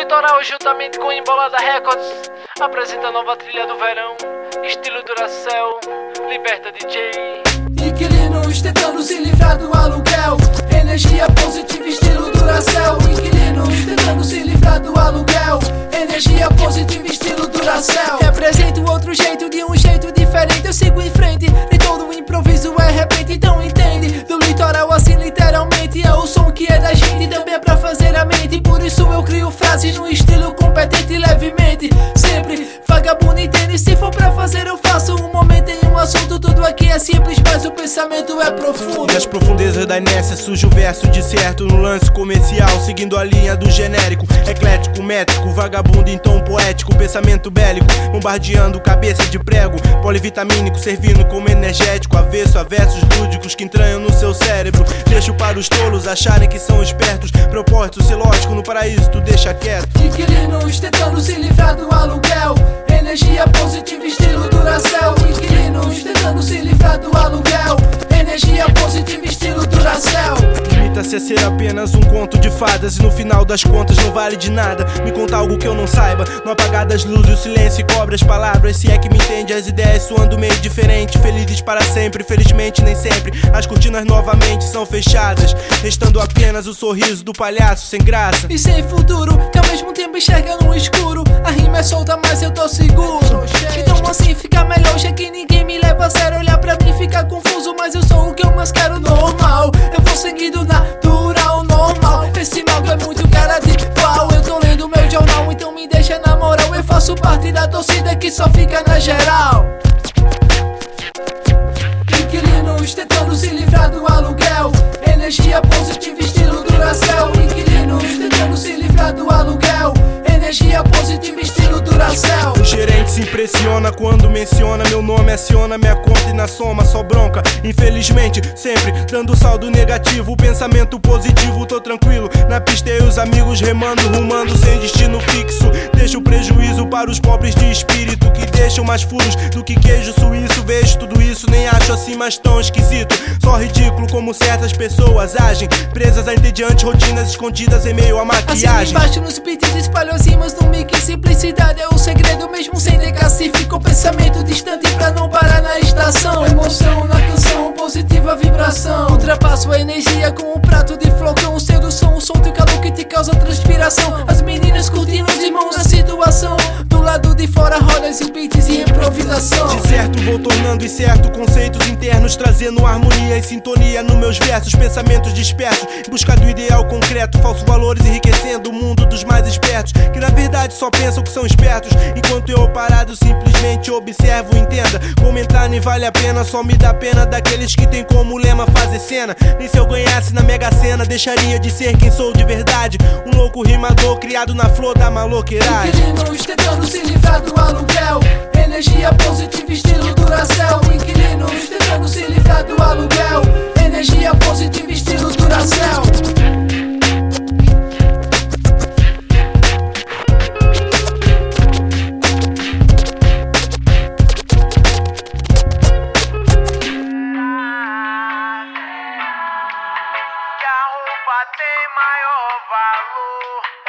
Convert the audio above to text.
Litoral, juntamente com Embolada Records, apresenta a nova trilha do verão, estilo Duracell, Liberta DJ. Inquilinos tentando se livrar do aluguel, energia positiva, estilo Duracell. Inquilinos tentando se livrar do aluguel, energia positiva, estilo Duracell. Represento outro jeito, de um jeito diferente. Eu sigo em frente, nem todo improviso é repente. Então entende, do litoral assim literalmente. É o som que é da gente, também é pra fazer a mente. Por isso eu crio frases no estilo competente e levemente. Sempre vagabundo entende, se for pra fazer eu faço. Um momento em um assunto, tudo aqui é simples, mas o pensamento é profundo. Nas profundezas da inércia surge o verso de certo, no lance comercial, seguindo a linha do genérico. Eclético, métrico, vagabundo em tom poético, pensamento bélico, bombardeando cabeça de prego. Polivitamínico, servindo como energético, avesso a versos lúdicos que entranham no seu cérebro. Deixo para os tolos acharem que são espertos, propósito ser lógico, no paraíso tu deixa quieto. Inquilinos tentando se livrar do aluguel, energia positiva, estilo Duracell. Inquilinos tentando se livrar do aluguel, energia positiva, estilo Duracell. Limita-se a ser apenas um conto de fadas, e no final das contas não vale de nada me contar algo que eu não saiba. No apagar das luzes o silêncio cobre as palavras. Se é que me entende, as ideias soando meio diferente. Felizes para sempre, felizmente nem sempre as cortinas novamente são fechadas, restando apenas o sorriso do palhaço sem graça e sem futuro, que ao mesmo tempo enxerga no escuro. A rima é solta, mas eu tô seguro. Então assim fica melhor, já que ninguém me leva a sério. Olhar pra mim fica confuso, mas eu sou o que eu mais quero, normal. Eu vou seguindo natural, normal. Esse mago é muito cara de pau. Eu tô lendo meu jornal, então me deixa na moral. Eu faço parte da torcida que só fica na geral. Inquilinos tentando se livrar do aluguel, energia positiva, estilo Duracell. Inquilinos tentando se livrar do aluguel, energia positiva, estilo Duracell. O gerente se impressiona quando menciona meu nome, aciona minha conta e na soma só bronca. Infelizmente, sempre dando saldo negativo. O pensamento positivo, tô tranquilo na pista e os amigos remando, rumando sem destino fixo. Deixo prejuízo para os pobres de espírito, que deixam mais furos do que queijo suíço. Vejo tudo isso, nem acho assim mais tão esquisito. Só ridículo como certas pessoas agem, presas a entediantes rotinas escondidas em meio à maquiagem. Assim embaixo nos beats espalho as rimas no mic. Simplicidade é o segredo, mesmo sem negar-se. Fica o pensamento distante pra não parar na estação. Emoção na canção, positiva vibração. Ultrapasso a energia com um prato de flocão. Sedução, o som e o calor que te causa transpiração. As meninas curtindo os irmãos na situação. Do lado de fora rodas e beats e improvisação. De certo vou tornando incerto conceitos internos, trazendo harmonia e sintonia nos meus versos. Pensamentos dispersos, em busca do ideal concreto. Falsos valores enriquecendo o mundo dos mais espertos, que na verdade só pensam que são espertos. Enquanto eu parado simplesmente observo, entenda. Comentar nem vale a pena, só me dá pena daqueles que tem como lema fazer cena. Nem se eu ganhasse na Mega Sena deixaria de ser quem sou de verdade. Um louco rimador criado na flor da maloqueiragem. Inquilinos tentando se livrar do aluguel, energia positiva, estilo Duracell. Inquilinos tentando se livrar do aluguel, energia positiva, estilo Duracell. Tem maior valor.